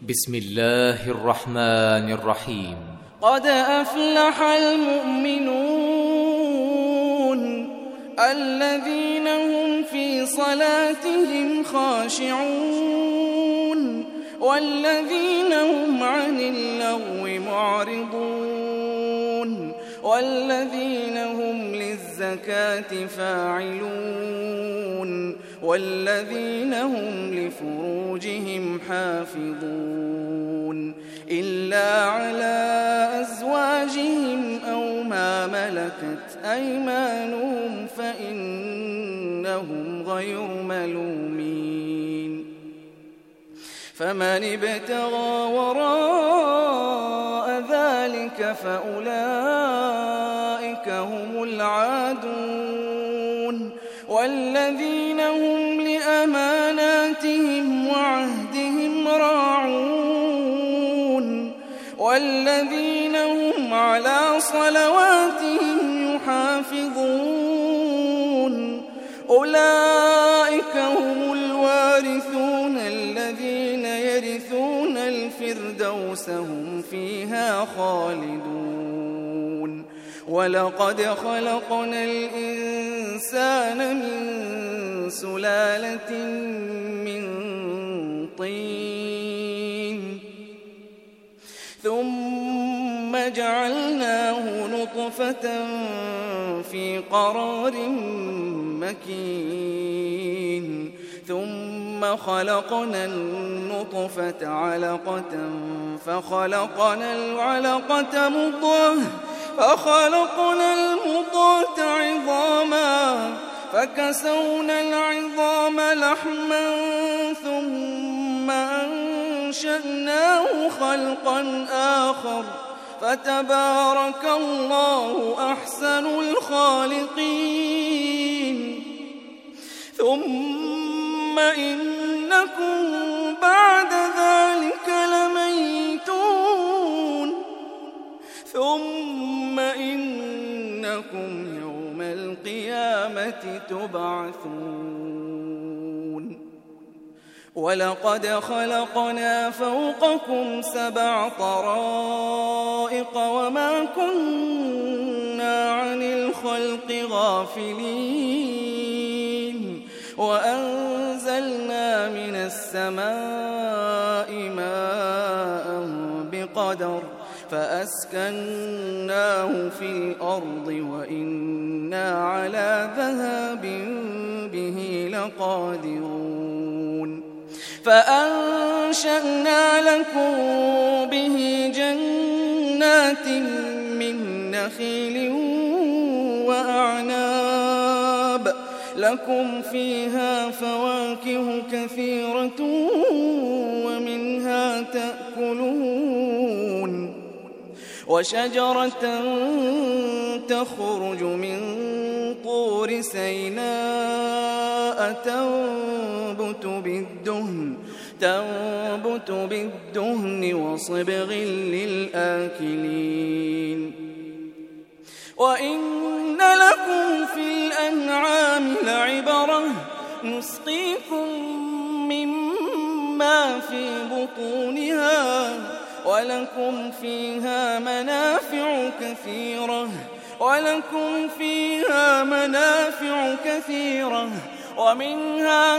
بسم الله الرحمن الرحيم. قد أفلح المؤمنون الذين هم في صلاتهم خاشعون والذين هم عن اللغو معرضون والذين هم للزكاة فاعلون والذين هم لفروجهم حافظون إلا على أزواجهم أو ما ملكت أيمانهم فإنهم غير ملومين. فمن ابتغى وراء ذلك فأولئك هم العادون والذين هم لأماناتهم وعهدهم راعون والذين هم على صلواتهم يحافظون أولئك هم الوارثون الذين يرثون الفردوس هم فيها خالدون. ولقد خلقنا الإنسان من سلالة من طين ثم جعلناه نطفة في قرار مكين ثم خلقنا النطفة علقة فخلقنا العلقة مضغة فخلقنا المضغة عظاما فكسونا العظام لحما ثم أنشأناه خلقا آخر فتبارك الله أحسن الخالقين. ثم إنكم بعد ذلك لميتون ثم إنكم يوم القيامة تبعثون. ولقد خلقنا فوقكم 7 طرائق وما كنا عن الخلق غافلين وأنزلنا من السماء ماء بقدر فأسكناه في الأرض وإنا على ذهاب به لقادرون. فأنشأنا لكم به جنات من نخيل وأعناب لكم فيها فواكه كثيرة ومنها تأكلون وشجرة تخرج من طور سيناء تنبت بالدهن وصبغ للآكلين. وإن لكم في الأنعام لعبرة نسقيكم مما في بطونها ولكم فيها منافع كثيرة ومنها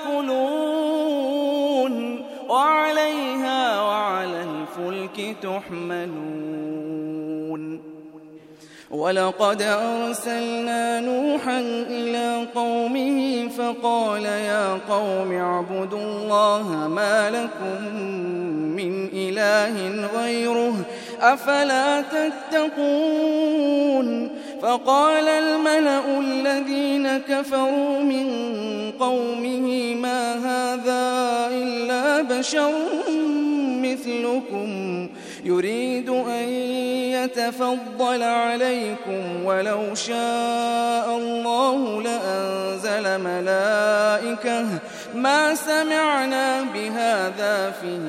تأكلون وعليها وعلى الفلك تحملون. ولقد أرسلنا نوحا إلى قومه فقال يا قوم اعبدوا الله ما لكم من إله غيره أفلا تتقون. فقال الملأ الذين كفروا من قومه ما هذا إلا بشر مثلكم يريد أن يتفضل عليكم ولو شاء الله لأنزل ملائكة ما سمعنا بهذا في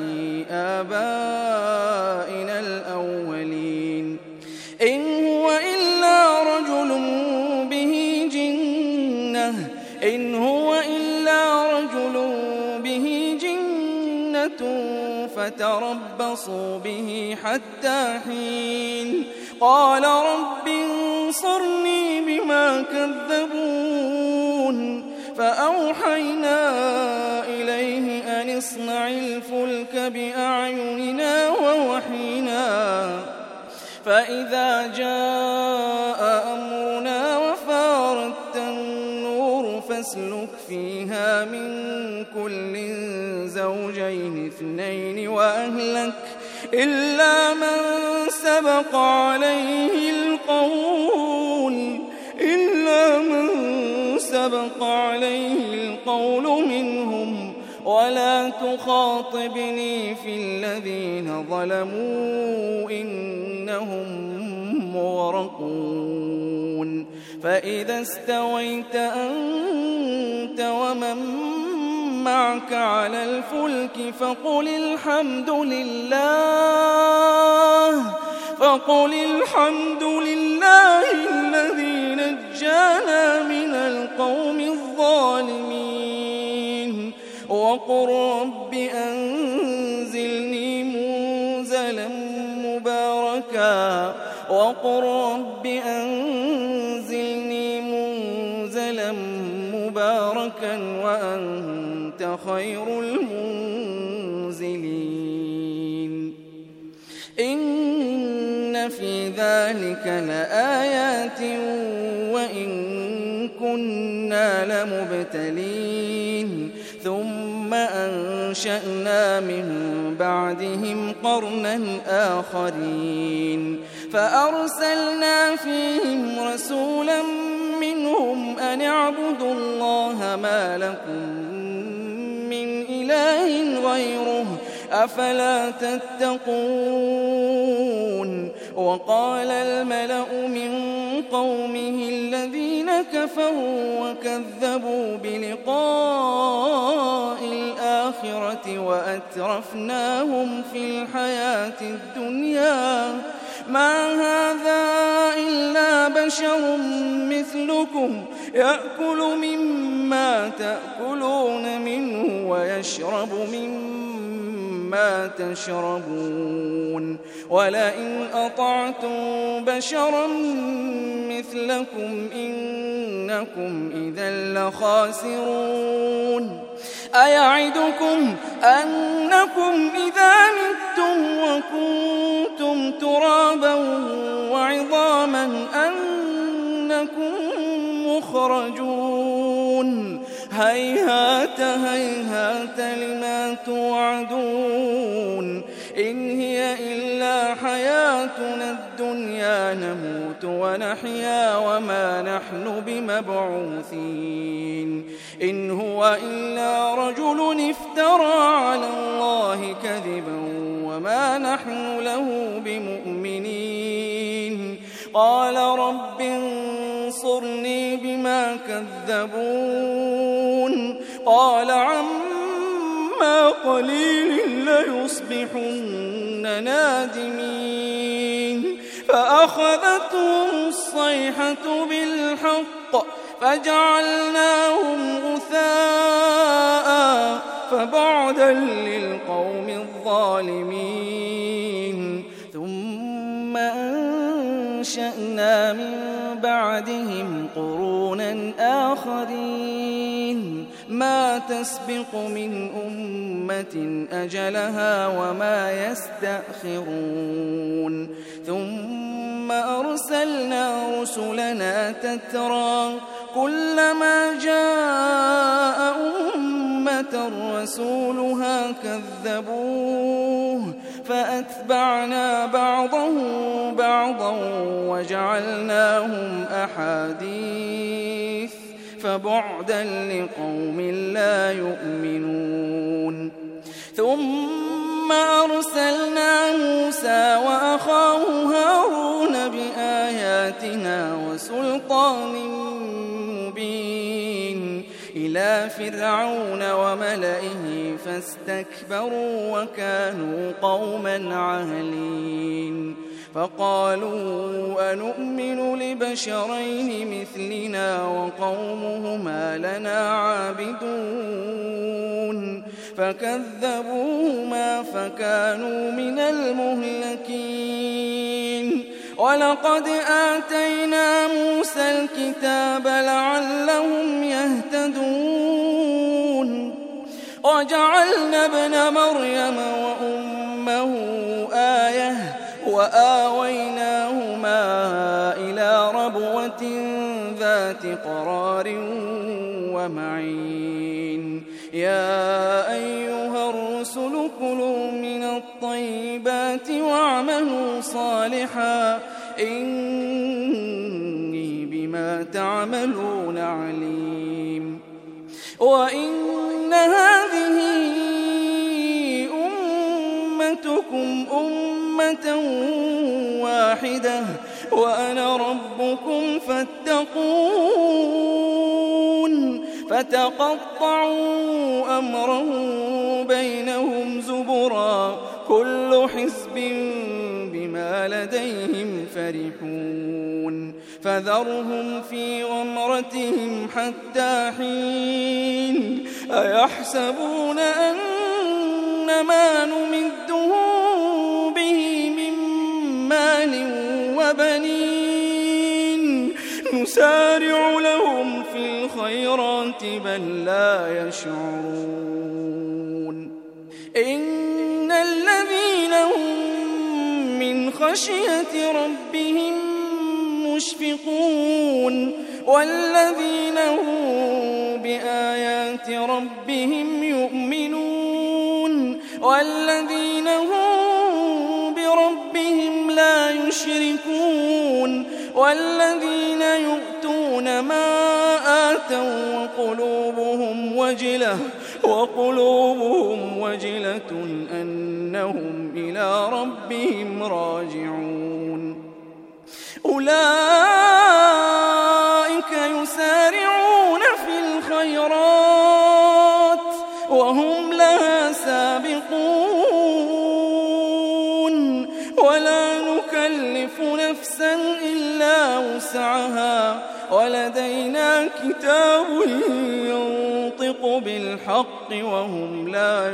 آبائنا الأولين إن هو إلا رجل به جنة فتربصوا به حتى حين قال رب انصرني بما كذبون فأوحينا إليه أن اصنع الفلك بأعيننا ووحينا فإذا جاء أمرنا وفارت النور فاسلك فيها من كل زوجين اثنين وأهلك إلا من سبق عليه القول منهم ولا تخاطبني في الذين ظلموا إنهم مغرقون فإذا استويت أنت ومن معك على الفلك فقل الحمد لله الذي نجانا من القوم الظالمين وقل رب أنزلني منزلا مباركا وأنت خير المنزلين إن في ذلك لآيات وإن كنا لمبتلين ثم أنشأنا من بعدهم قرنا آخرين فأرسلنا فيهم رسولا منهم أن اعبدوا الله ما لكم من إله غيره أفلا تتقون وقال الملأ من قومه الذين كفروا وكذبوا بلقاء الآخرة وأترفناهم في الحياة الدنيا ما هذا إلا بشر مثلكم يأكل مما تأكلون منه ويشرب مما تشربون ولئن أطعتم بشرا مثلكم إنكم إذا لخاسرون أيعدكم أنكم إذا متم وكنتم ترابا وعظاما أنكم مخرجون هيهات هيهات لما توعدون إن هي إلا حياتنا الدنيا نموت ونحيا وما نحن بمبعوثين إن هو إلا رجل افترى على الله كذبا وما نحن له بمؤمنين قال رب انصرني بما كذبون قال عما قليل ليصبحن نادمين فأخذتهم الصيحة بالحق فجعلناهم غثاء فبعدا للقوم الظالمين ثم أنشأنا من بعدهم قرونا آخرين ما تسبق من أمة أجلها وما يستأخرون ثم أرسلنا رسلنا تترى كلما جاء أمة رسولها كذبوه فأتبعنا بعضهم بعضا وجعلناهم أحاديث فبعدا لقوم لا يؤمنون ثم أرسلنا موسى وأخاه هارون بآياتنا وسلطان مبين إلى فرعون وملئه فاستكبروا وكانوا قوما عالين فقالوا أنؤمن لبشرين مثلنا وقومهما لنا عابدون فكذبوهما فكانوا من المهلكين ولقد آتينا موسى الكتاب لعلهم يهتدون وجعلنا ابن مريم وأمه آية وآويناهما إلى ربوة ذات قرار ومعين يا أيها الرسل كلوا من الطيبات واعملوا صالحا إني بما تعملون عليم وإن هذه أمتكم أمة واحدة وأنا ربكم فاتقون فتقطعوا أمرهم بينهم زبرا كل حزب بما لديهم فرحون فذرهم في غمرتهم حتى حين أيحسبون أن ما نمدهم به من مال وبنين نسارع لهم في الخيرات بل لا يشعرون إن الذين هم من خشية ربهم مشفقون والذين هم بآيات ربهم يؤمنون والذين هم بربهم لا يشركون والذين يؤتون ما آتوا وقلوبهم وجلة أنهم إلى ربهم راجعون أولئك يسارعون في الخيرات وهم لها سابقون ولا نكلف نفسا إلا وسعها ولدينا كتاب ينطق بالحق وهم لا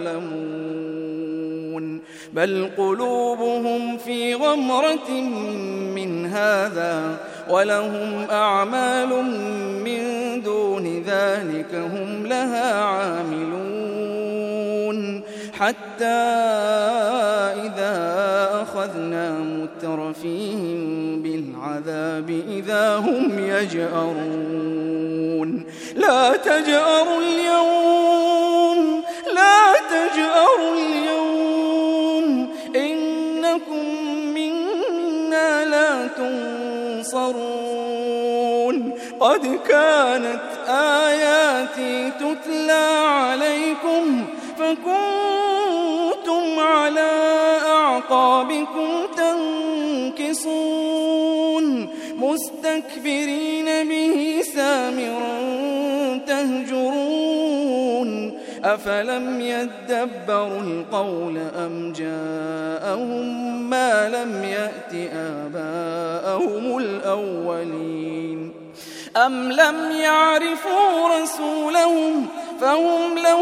يظلمون بل قلوبهم في غمرة من هذا ولهم أعمال من دون ذلك هم لها عاملون حتى إذا أخذنا مترفيهم بالعذاب إذا هم يجأرون لا تجأروا اليوم إنكم منا لا تنصرون قد كانت آياتي تتلى عليكم فكنتم على أعقابكم تنكصون مستكبرين به سامرا تهجرون أفلم يدبروا القول أم جاءهم ما لم يأت آباءهم الأولين أم لم يعرفوا رسولهم فهم له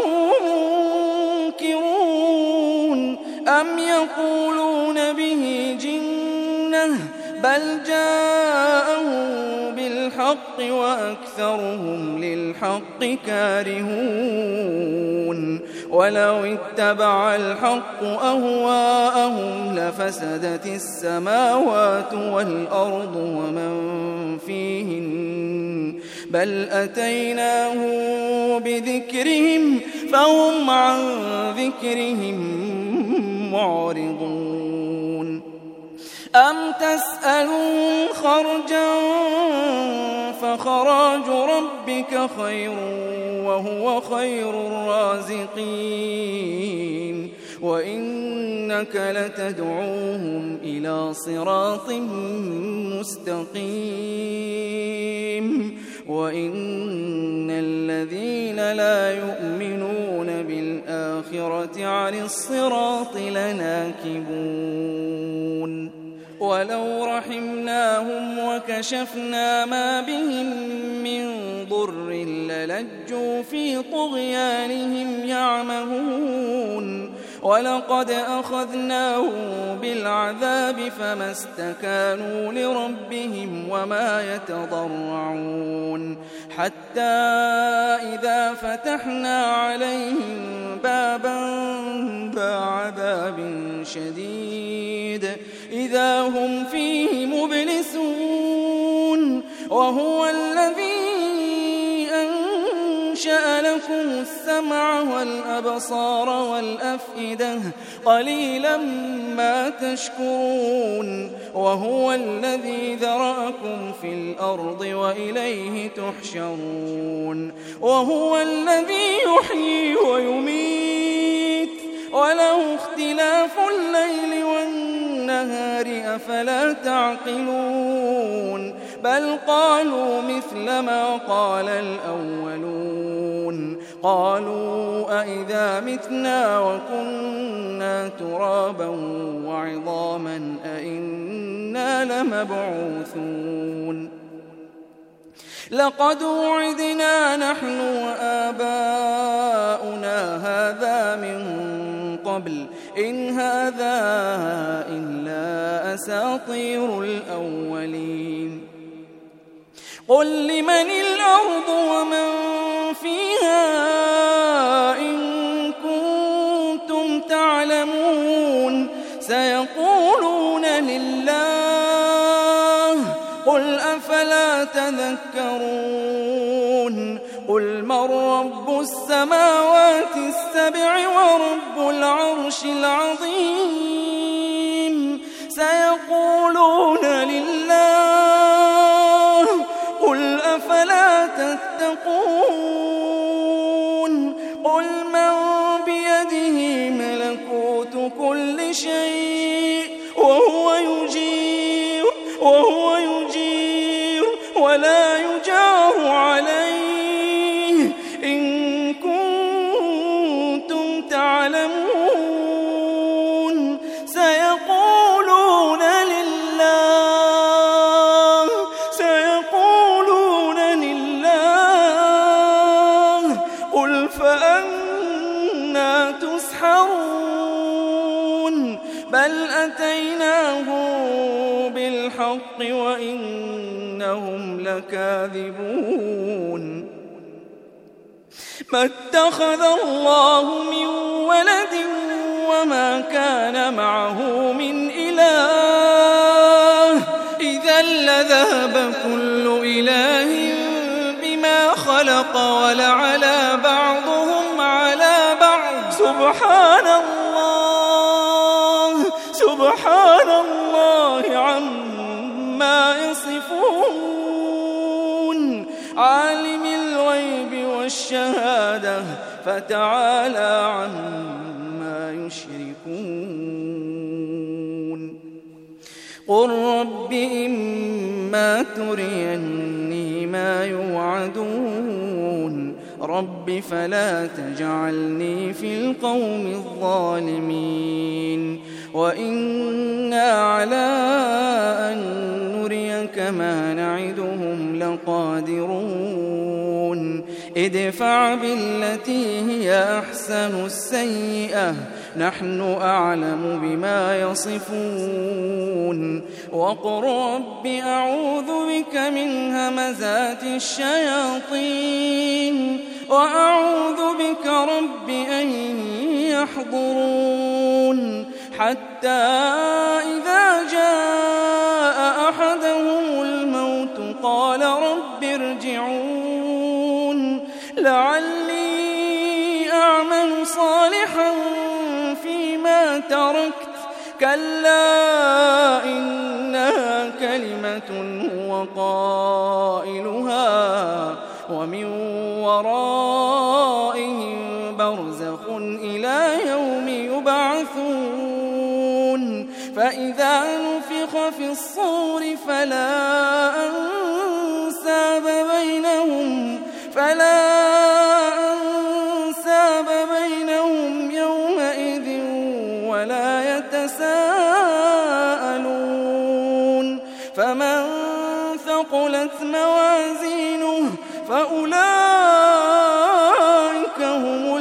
منكرون أم يقولون به جنة بل جاءهم بالحق وأكثرهم للحق كارهون ولو اتبع الحق أهواءهم لفسدت السماوات والأرض ومن فيهن بل أتيناهم بذكرهم فهم عن ذكرهم معرضون أم تسألون خرجا فخراج ربك خير وهو خير الرازقين وإنك لتدعوهم إلى صراط مستقيم وإن الذين لا يؤمنون بالآخرة عن الصراط لناكبون ولو رحمناهم وكشفنا ما بهم من ضر ضر للجوا في طغيانهم يعمهون ولقد أخذناهم بالعذاب فما استكانوا لربهم وما يتضرعون حتى إذا فتحنا عليهم بابا ذا عذاب شديد إذا هم فيه مبلسون وهو الذي أنشأ لكم السمع والأبصار والأفئدة قليلا ما تشكرون وهو الذي ذرأكم في الأرض وإليه تحشرون وهو الذي يحيي ويميت وله اختلاف الليل والنهار أفلا تعقلون بل قالوا مثل ما قال الأولون قالوا أئذا متنا وكنا ترابا وعظاما أئنا لمبعوثون لقد وعدنا نحن وآباؤنا هذا من قبل إن هذا إلا أساطير الأولين قل لمن الأرض ومن فيها إن كنتم تعلمون سيقولون لله قل أفلا تذكرون قل من رب السماوات السبع ورب العرش العظيم سيقولون لله قل أفلا تتقون قل من بيده ملكوت كل شيء وهو يجير ولا يجار عليه إن كنتم تعلمون سيقولون لله قل فأنى تسحرون بل أتيناهم بالحق وإنهم لكاذبون ما اتخذ الله من ولد وما كان معه من إله إذا لذهب كل إله بما خلق ولعلى بعضهم على بعض سبحان الله عما يصفون عالم الغيب والشهادة فتعالى عما يشركون قل رب إما تريني ما يوعدون رب فلا تجعلني في القوم الظالمين وإنا على أن نريك ما نعدهم لقادرون ادفع بالتي هي أحسن السيئة نحن أعلم بما يصفون وقل رب أعوذ بك من همزات الشياطين وأعوذ بك رب أن يحضرون حتى إذا جاء أحدهم الموت قال رب ارجعون لعلي أعمل صالحا فيما تركت كلا إنها كلمة هو قائلها ومن ورائهم برزخ إلى يوم يبعثون فإذا نفخ في الصور فلا أنساب بينهم يومئذ ولا يتساءلون فمن ثقلت موازينه فأولئك هم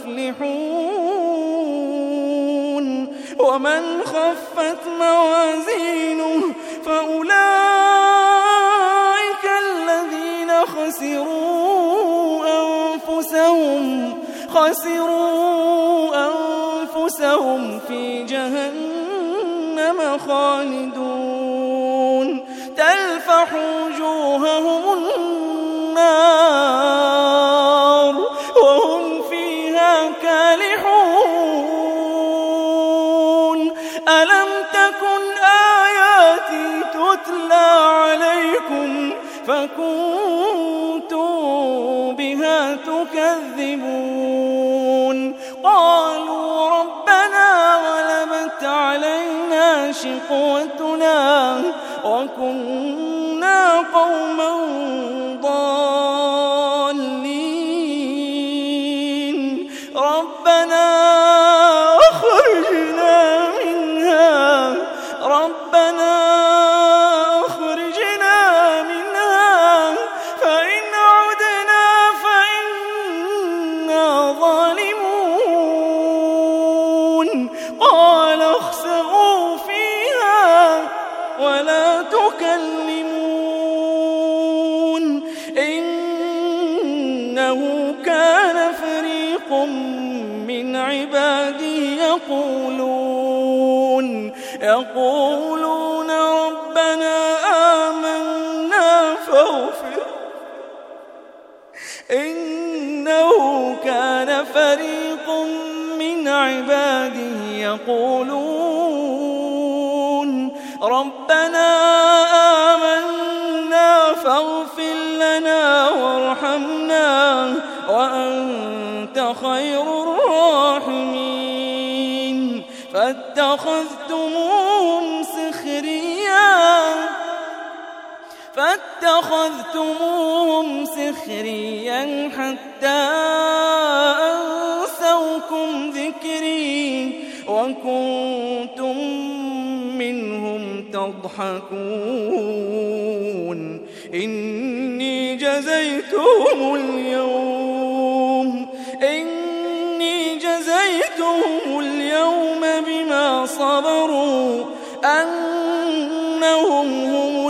المفلحون. ومن خفت موازينه فأولئك الذين خسروا أنفسهم في جهنم خالدون. تلفح وجوههم النار وهم فيها كالحون. ألم تكن آياتي تتلى عليكم فكنتم بها تكذبون؟ قالوا ربنا غلبت علينا شقوتنا وكنا قوما ضالين. ربنا أخرجنا منها فإن عدنا فإنا ظالمون. قال اخسئوا فيها ولا تكلمون. إنه كان فريق من عبادي يقولون ربنا آمنا فاغفر. إنه كان فريق من عبادي يقولون ربنا آمنا فاغفر لنا وارحمنا وأنت خير الراحمين. فاتخذتموهم سخريا حتى أنسوكم ذكري وكنتم منهم تضحكون. إني جزيتهم اليوم بما صبروا أنهم هم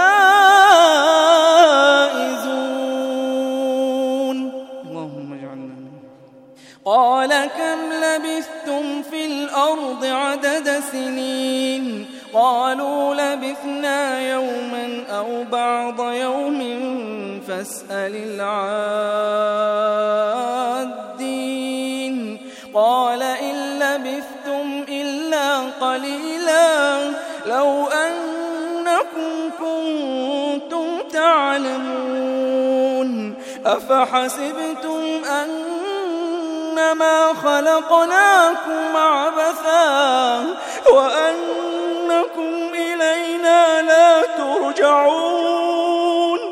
الفائزون. اللهم اجعلنا منهم. قال كم لبثتم في الأرض عدد سنين؟ قالوا لبثنا يوما أو بعض يوم فاسأل العادين. قال إن لبثتم إلا قليلا لو أنكم كنتم تعلمون. أفحسبتم أنما خلقناكم عبثا وأنكم إلينا لا ترجعون؟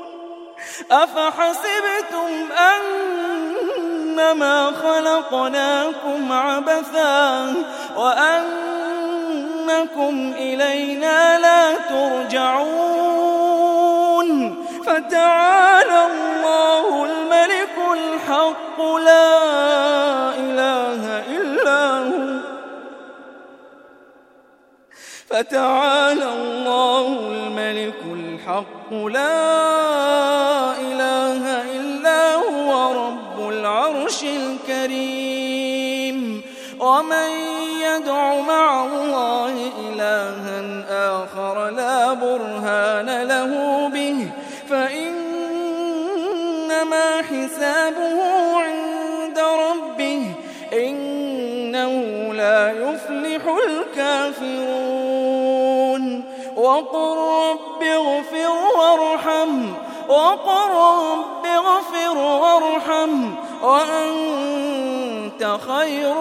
أفحسبتم أنما خلقناكم عبثا وأنكم إلينا لا ترجعون؟ فتعالى الله الملك الحق لا إله إلا هو. فتعالى الله الملك الحق لا إله إلا هو رب العرش الكريم. ومن يدع مع الله إلها آخر لا برهان له به فإنما حسابه عند ربه إنه لا يفلح الكافرون. وقل رب اغفر وارحم وأنت خير